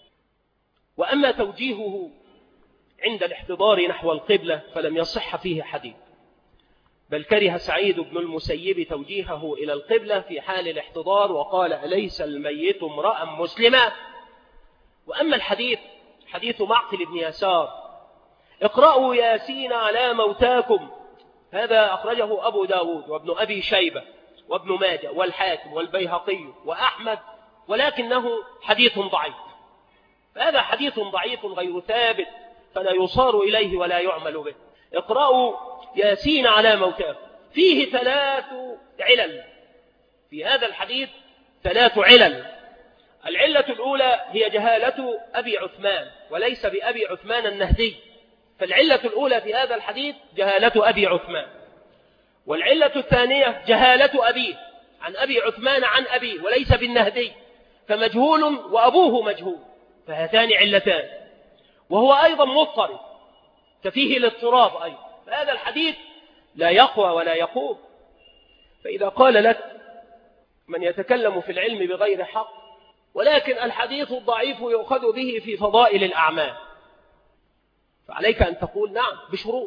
وأما توجيهه عند الاحتضار نحو القبلة فلم يصح فيه حديث، بل كره سعيد بن المسيب توجيهه إلى القبلة في حال الاحتضار وقال أليس الميت امرأ مسلما. وأما الحديث حديث معقل بن يسار اقرأوا ياسين على موتاكم، هذا أخرجه أبو داود وابن أبي شيبة وابن ماجه والحاكم والبيهقي وأحمد، ولكنه حديث ضعيف. فهذا حديث ضعيف غير ثابت فلا يصار إليه ولا يعمل به. اقرأوا ياسين على موتاكم، فيه 3 علل في هذا الحديث، 3 علل. العلة الأولى هي جهالة أبي عثمان وليس بأبي عثمان النهدي، فالعلة الأولى في هذا الحديث جهالة أبي عثمان. والعلة الثانية جهالة أبيه عن أبي عثمان عن أبيه وليس بالنهدي، فمجهول وأبوه مجهول، فهاتان علتان. وهو أيضا مضطرب ففيه الاضطراب أيضا. فهذا الحديث لا يقوى ولا يقوم. فإذا قال لك من يتكلم في العلم بغير حق ولكن الحديث الضعيف يؤخذ به في فضائل الأعمال، فعليك أن تقول نعم بشروط،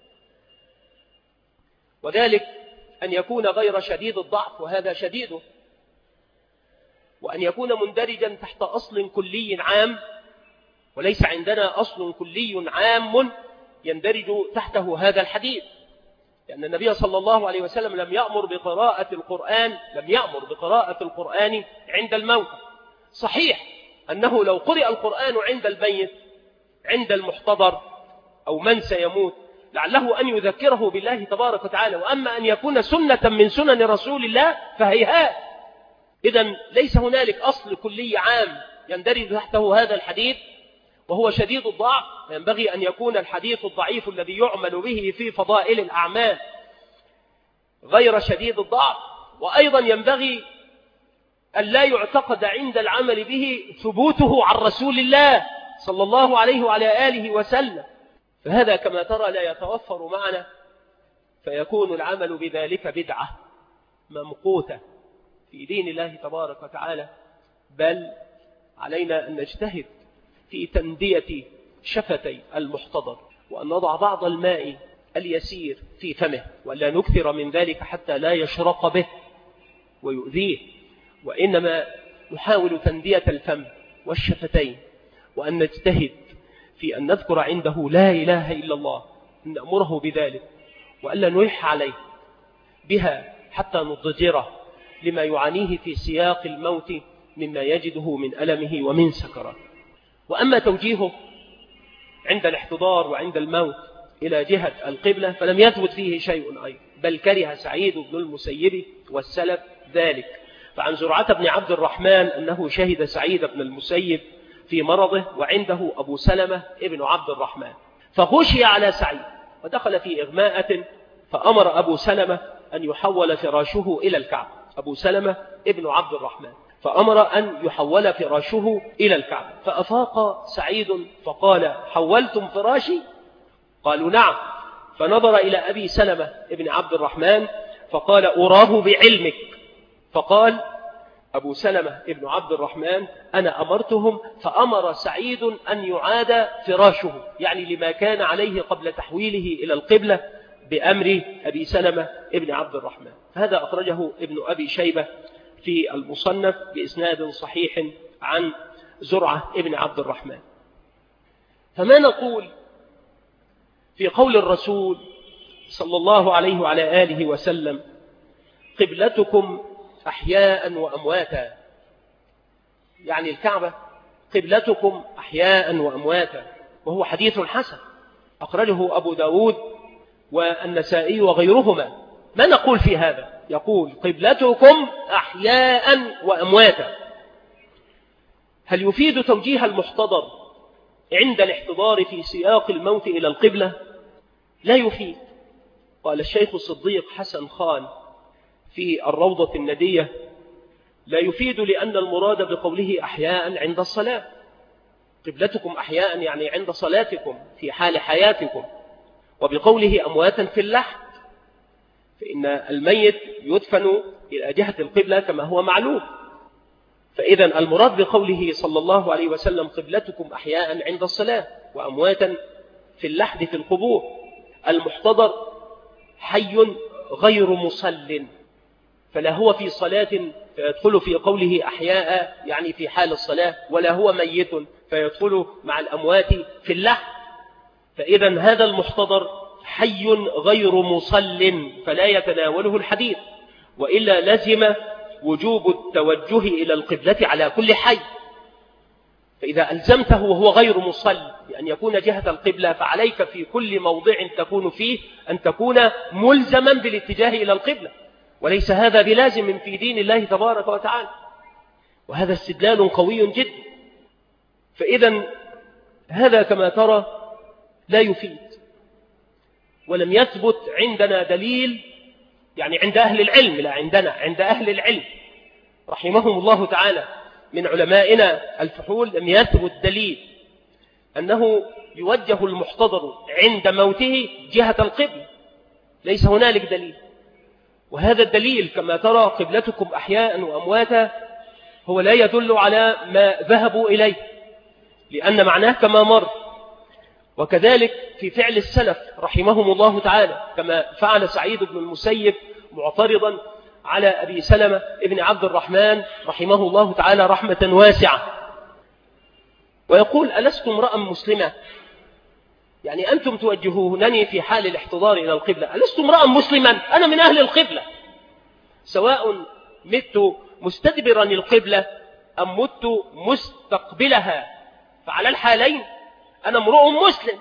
وذلك أن يكون غير شديد الضعف وهذا شديده، وأن يكون مندرجا تحت أصل كلي عام، وليس عندنا أصل كلي عام يندرج تحته هذا الحديث، لأن النبي صلى الله عليه وسلم لم يأمر بقراءة القرآن عند الموت. صحيح أنه لو قرأ القرآن عند الميت عند المحتضر أو من سيموت لعله أن يذكره بالله تبارك وتعالى، وأما أن يكون سنة من سنن رسول الله فهيهات. إذن ليس هنالك أصل كلي عام يندرج تحته هذا الحديث وهو شديد الضعف. ينبغي أن يكون الحديث الضعيف الذي يعمل به في فضائل الأعمال غير شديد الضعف، وأيضا ينبغي أن لا يعتقد عند العمل به ثبوته عن رسول الله صلى الله عليه وعلى آله وسلم، فهذا كما ترى لا يتوفر معنا، فيكون العمل بذلك بدعة ممقوتة في دين الله تبارك وتعالى. بل علينا أن نجتهد في تندية شفتي المحتضر، وأن نضع بعض الماء اليسير في فمه، ولا نكثر من ذلك حتى لا يشرق به ويؤذيه، وإنما نحاول تندية الفم والشفتين، وأن نجتهد في أن نذكر عنده لا إله إلا الله، أن نأمره بذلك وألا نلح عليه بها حتى نضجره لما يعانيه في سياق الموت مما يجده من ألمه ومن سكرات. وأما توجيهه عند الاحتضار وعند الموت إلى جهة القبلة فلم يثبت فيه شيء أيضا، بل كره سعيد بن المسيب والسلف ذلك. فعن زرعة بن عبد الرحمن أنه شهد سعيد بن المسيب في مرضه وعنده أبو سلمة ابن عبد الرحمن، فغشي على سعيد ودخل في إغماءة، فأمر أبو سلمة أن يحول فراشه إلى الكعبة. أبو سلمة ابن عبد الرحمن فأمر أن يحول فراشه إلى الكعبة، فأفاق سعيد فقال حولتم فراشي؟ قالوا نعم. فنظر إلى أبي سلمة ابن عبد الرحمن فقال أراه بعلمك. فقال أبو سلمة ابن عبد الرحمن أنا أمرتهم، فأمر سعيد أن يعاد فراشه، يعني لما كان عليه قبل تحويله إلى القبلة بأمر أبي سلمة ابن عبد الرحمن. هذا أخرجه ابن أبي شيبة في المصنف بإسناد صحيح عن زرعة ابن عبد الرحمن. فما نقول في قول الرسول صلى الله عليه وعلى آله وسلم قبلتكم أحياء وأمواتا، يعني الكعبة قبلتكم أحياء وأمواتا، وهو حديث حسن أخرجه أبو داود والنسائي وغيرهما. ما نقول في هذا؟ يقول قبلتكم أحياء وأمواتا. هل يفيد توجيه المحتضر عند الاحتضار في سياق الموت إلى القبلة؟ لا يفيد. قال الشيخ الصديق حسن خان في الروضة الندية لا يفيد، لأن المراد بقوله أحياء عند الصلاة، قبلتكم أحياء يعني عند صلاتكم في حال حياتكم، وبقوله أمواتا في اللحد، فإن الميت يدفن إلى جهة القبلة كما هو معلوم. فإذا المراد بقوله صلى الله عليه وسلم قبلتكم أحياء عند الصلاة وأمواتا في اللحد في القبور. المحتضر حي غير مصل، فلا هو في صلاة فيدخل في قوله أحياء يعني في حال الصلاة، ولا هو ميت فيدخل مع الأموات في اللحد. فإذا هذا المحتضر حي غير مصل فلا يتناوله الحديث، وإلا لزم وجوب التوجه إلى القبلة على كل حي. فإذا ألزمته وهو غير مصل بأن يكون جهة القبلة، فعليك في كل موضع تكون فيه أن تكون ملزما بالاتجاه إلى القبلة، وليس هذا بلازم في دين الله تبارك وتعالى، وهذا استدلال قوي جدا. فإذا هذا كما ترى لا يفيد، ولم يثبت عندنا دليل، يعني عند أهل العلم، لا عندنا، عند أهل العلم رحمهم الله تعالى من علمائنا الفحول، لم يثبت دليل أنه يوجه المحتضر عند موته جهة القبلة، ليس هنالك دليل. وهذا الدليل كما ترى قبلتكم أحياء وأمواتا هو لا يدل على ما ذهبوا إليه، لأن معناه كما مر. وكذلك في فعل السلف رحمهم الله تعالى، كما فعل سعيد بن المسيب معترضا على أبي سلمة ابن عبد الرحمن رحمه الله تعالى رحمة واسعة، ويقول: ألست امرأ مسلمة؟ يعني أنتم توجهونني في حال الاحتضار إلى القبلة، ألست امرأ مسلما؟ أنا من أهل القبلة، سواء مت مستدبرا القبلة أم مت مستقبلها، فعلى الحالين أنا امرؤ مسلم.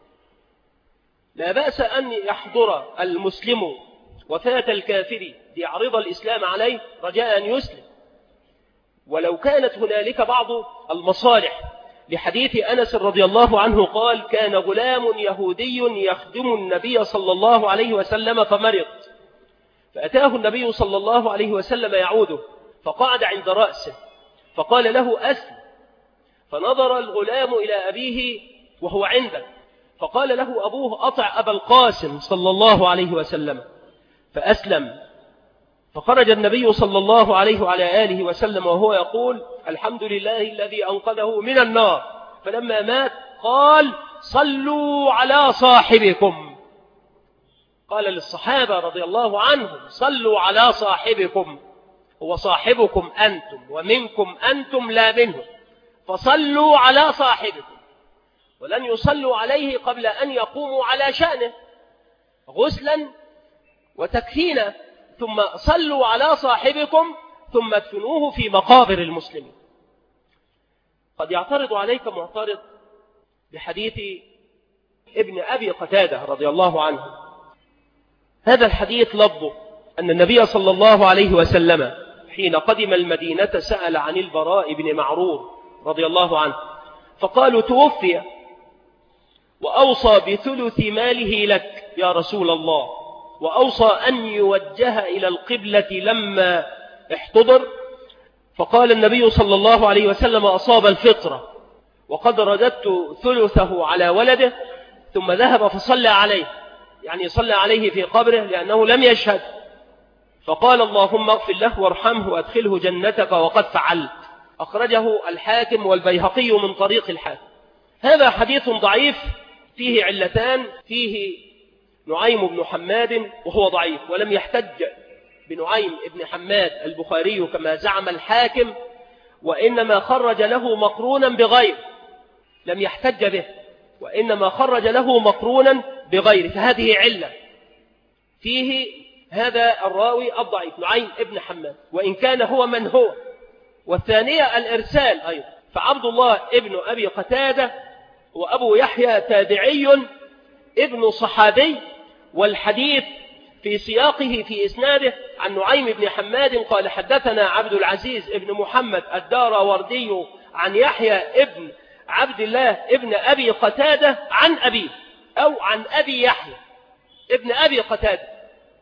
لا بأس أن يحضر المسلم وفاة الكافر ليعرض الإسلام عليه رجاء أن يسلم، ولو كانت هنالك بعض المصالح. لحديث أنس رضي الله عنه قال: كان غلام يهودي يخدم النبي صلى الله عليه وسلم فمرض، فأتاه النبي صلى الله عليه وسلم يعوده، فقعد عند رأسه فقال له: أسلم. فنظر الغلام إلى أبيه وهو عنده، فقال له أبوه: أطع أبا القاسم صلى الله عليه وسلم، فأسلم. فخرج النبي صلى الله عليه وعلى آله وسلم وهو يقول: الحمد لله الذي أنقذه من النار. فلما مات قال: صلوا على صاحبكم. قال للصحابة رضي الله عنهم: صلوا على صاحبكم، هو صاحبكم أنتم ومنكم أنتم لا منهم، فصلوا على صاحبكم. ولن يصلوا عليه قبل أن يقوموا على شأنه غسلا وتكفينا، ثم صلوا على صاحبكم ثم ادفنوه في مقابر المسلمين. قد يعترض عليك معترض بحديث ابن أبي قتادة رضي الله عنه. هذا الحديث لفظه أن النبي صلى الله عليه وسلم حين قدم المدينة سأل عن البراء بن معرور رضي الله عنه، فقالوا: توفي وأوصى بثلث ماله لك يا رسول الله، وأوصى أن يوجه إلى القبلة لما احتضر. فقال النبي صلى الله عليه وسلم: أصاب الفطرة، وقد رددت ثلثه على ولده. ثم ذهب فصلى عليه، يعني صلى عليه في قبره لأنه لم يشهد. فقال: اللهم اغفر له وارحمه وادخله جنتك وقد فعلت. أخرجه الحاكم والبيهقي من طريق الحاكم. هذا حديث ضعيف فيه علتان: فيه نعيم بن حماد وهو ضعيف، ولم يحتج بنعيم بن حماد البخاري كما زعم الحاكم، وإنما خرج له مقرونا بغير، لم يحتج به، وإنما خرج له مقرونا بغير. فهذه علة فيه هذا الراوي الضعيف نعيم بن حماد، وإن كان هو من هو. والثانية الإرسال أيضا، فعبد الله ابن أبي قتادة وأبو يحيى تابعي ابن صحابي، والحديث في سياقه في إسناده عن نعيم بن حماد قال: حدثنا عبد العزيز ابن محمد الداراوردي عن يحيى ابن عبد الله ابن أبي قتادة عن أبيه، أو عن أبي يحيى ابن أبي قتادة.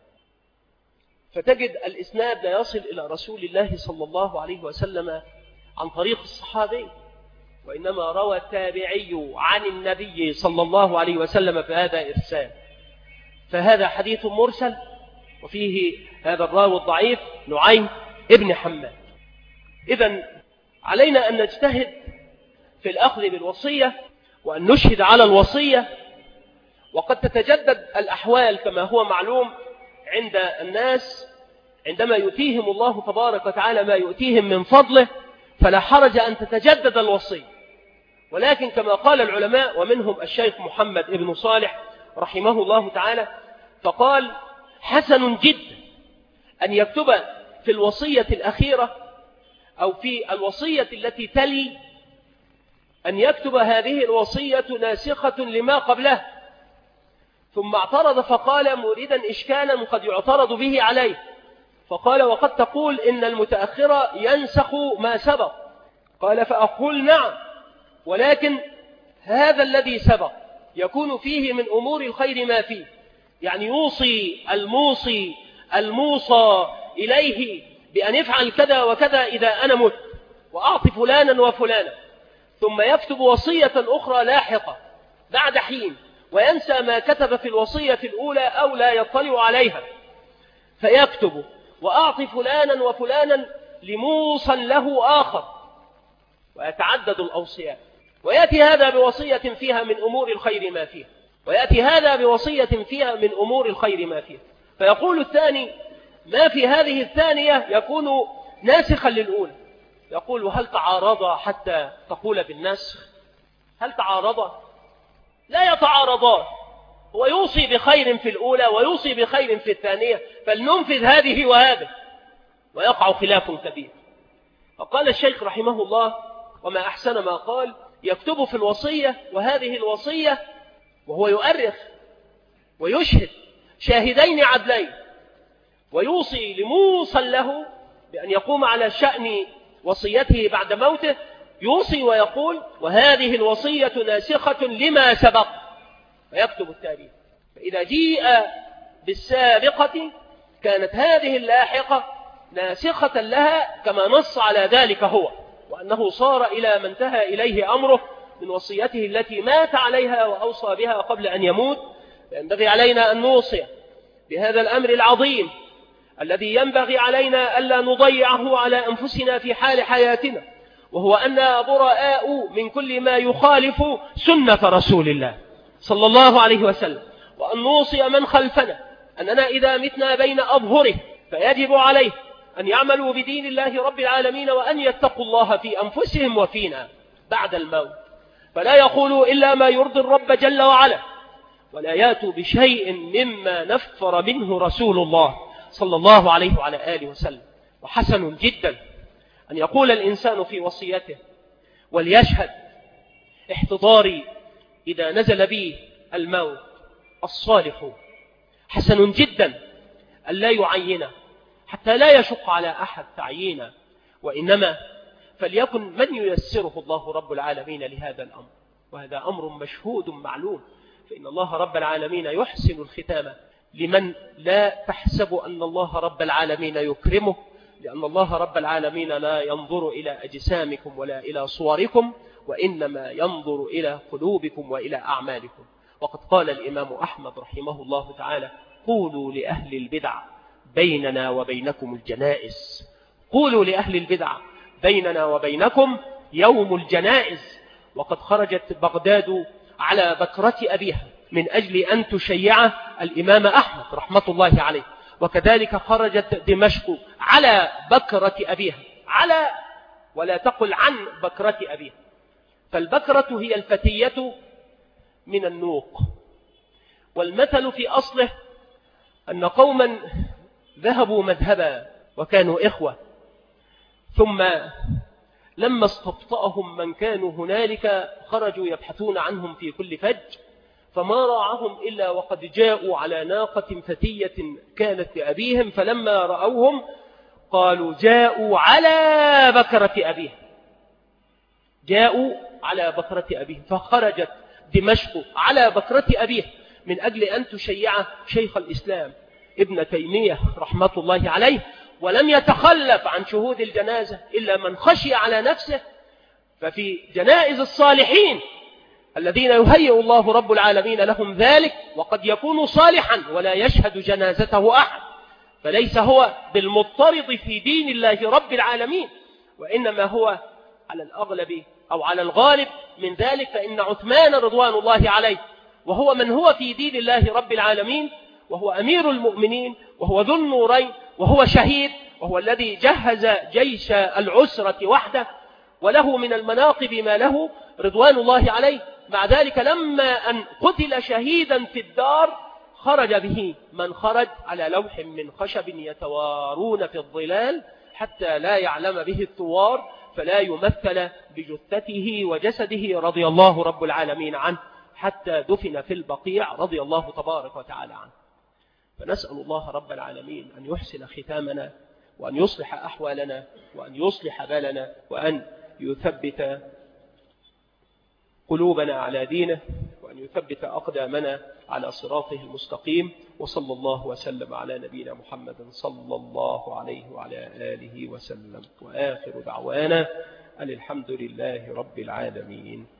فتجد الإسناد لا يصل إلى رسول الله صلى الله عليه وسلم عن طريق الصحابي، وإنما روى التابعي عن النبي صلى الله عليه وسلم، فهذا إرسال. فهذا حديث مرسل، وفيه هذا الراوي الضعيف نعيم ابن حماد. إذن علينا أن نجتهد في الأخذ بالوصية وأن نشهد على الوصية. وقد تتجدد الأحوال كما هو معلوم عند الناس عندما يؤتيهم الله تبارك وتعالى ما يؤتيهم من فضله، فلا حرج أن تتجدد الوصية. ولكن كما قال العلماء ومنهم الشيخ محمد ابن صالح رحمه الله تعالى، فقال: حسن جدا أن يكتب في الوصية الأخيرة أو في الوصية التي تلي أن يكتب هذه الوصية ناسخة لما قبلها. ثم اعترض فقال مريدا إشكالا قد يعترض به عليه، فقال: وقد تقول إن المتأخر ينسخ ما سبق. قال: فأقول نعم، ولكن هذا الذي سبق يكون فيه من أمور الخير ما فيه، يعني يوصي الموصي الموصى إليه بأن يفعل كذا وكذا إذا أنا مت، وأعطي فلانا وفلانا، ثم يكتب وصية أخرى لاحقة بعد حين وينسى ما كتب في الوصية الأولى أو لا يطلع عليها، فيكتب وأعطي فلانا وفلانا لموصى له آخر، ويتعدد الأوصيات، ويأتي هذا بوصية فيها من أمور الخير ما فيها، ويأتي هذا بوصية فيها من أمور الخير ما فيها. فيقول الثاني ما في هذه الثانية يكون ناسخا للأولى. يقول هل تعارضا حتى تقول بالنسخ؟ هل تعارضا؟ لا يتعارضان، هو يوصي بخير في الأولى ويوصي بخير في الثانية، فلننفذ هذه وهذه، ويقع خلاف كبير. فقال الشيخ رحمه الله وما أحسن ما قال: يكتب في الوصية وهذه الوصية وهو يؤرخ ويشهد شاهدين عدلين، ويوصي لموصى له بأن يقوم على شأن وصيته بعد موته، يوصي ويقول: وهذه الوصية ناسخة لما سبق، فيكتب التاريخ. فإذا جيء بالسابقة كانت هذه اللاحقة ناسخة لها كما نص على ذلك هو، وأنه صار إلى ما انتهى إليه أمره من وصيته التي مات عليها وأوصى بها قبل أن يموت. فينبغي علينا أن نوصي بهذا الأمر العظيم الذي ينبغي علينا ألا نضيعه على أنفسنا في حال حياتنا، وهو أننا براء من كل ما يخالف سنة رسول الله صلى الله عليه وسلم، وأن نوصي من خلفنا أننا إذا متنا بين أظهره فيجب عليه أن يعملوا بدين الله رب العالمين، وأن يتقوا الله في أنفسهم وفينا بعد الموت، فلا يقولوا إلا ما يرضي الرب جل وعلا، ولا يأتوا بشيء مما نفر منه رسول الله صلى الله عليه وعلى آله وسلم. وحسن جدا أن يقول الإنسان في وصيته: وليشهد احتضاري إذا نزل بي الموت الصالحون. حسن جدا أن لا يعين حتى لا يشق على أحد تعيينا، وإنما فليكن من ييسره الله رب العالمين لهذا الأمر، وهذا أمر مشهود معلوم، فإن الله رب العالمين يحسن الختام لمن لا تحسب أن الله رب العالمين يكرمه، لأن الله رب العالمين لا ينظر إلى أجسامكم ولا إلى صوركم، وإنما ينظر إلى قلوبكم وإلى أعمالكم. وقد قال الإمام أحمد رحمه الله تعالى: قولوا لأهل البدع بيننا وبينكم الجنائز، قولوا لأهل البدع بيننا وبينكم يوم الجنائز. وقد خرجت بغداد على بكرة أبيها من أجل أن تشيع الإمام أحمد رحمة الله عليه، وكذلك خرجت دمشق على بكرة أبيها، على ولا تقل عن بكرة أبيها، فالبكرة هي الفتية من النوق. والمثل في أصله أن قوما ذهبوا مذهبا وكانوا إخوة، ثم لما استبطأهم من كانوا هنالك خرجوا يبحثون عنهم في كل فج، فما راعهم إلا وقد جاءوا على ناقة فتية كانت لأبيهم، فلما رأوهم قالوا جاءوا على بكرة أبيهم، جاءوا على بكرة أبيهم، فخرجت دمشق على بكرة أبيه من أجل أن تشيع شيخ الإسلام ابن تيمية رحمة الله عليه، ولم يتخلف عن شهود الجنازة إلا من خشي على نفسه. ففي جنائز الصالحين الذين يهيئ الله رب العالمين لهم ذلك، وقد يكون صالحا ولا يشهد جنازته أحد، فليس هو بالمضطرد في دين الله رب العالمين، وإنما هو على الأغلب أو على الغالب من ذلك، فإن عثمان رضوان الله عليه وهو من هو في دين الله رب العالمين، وهو أمير المؤمنين، وهو ذو النورين، وهو شهيد، وهو الذي جهز جيش العسرة وحده، وله من المناقب ما له رضوان الله عليه. مع ذلك لما أن قتل شهيدا في الدار خرج به من خرج على لوح من خشب يتوارون في الظلال حتى لا يعلم به الثوار، فلا يمثل بجثته وجسده رضي الله رب العالمين عنه، حتى دفن في البقيع رضي الله تبارك وتعالى عنه. فنسأل الله رب العالمين أن يحسن ختامنا، وأن يصلح أحوالنا، وأن يصلح بالنا، وأن يثبت قلوبنا على دينه، وأن يثبت أقدامنا على صراطه المستقيم. وصلى الله وسلم على نبينا محمد صلى الله عليه وعلى آله وسلم، وآخر دعوانا أن الحمد لله رب العالمين.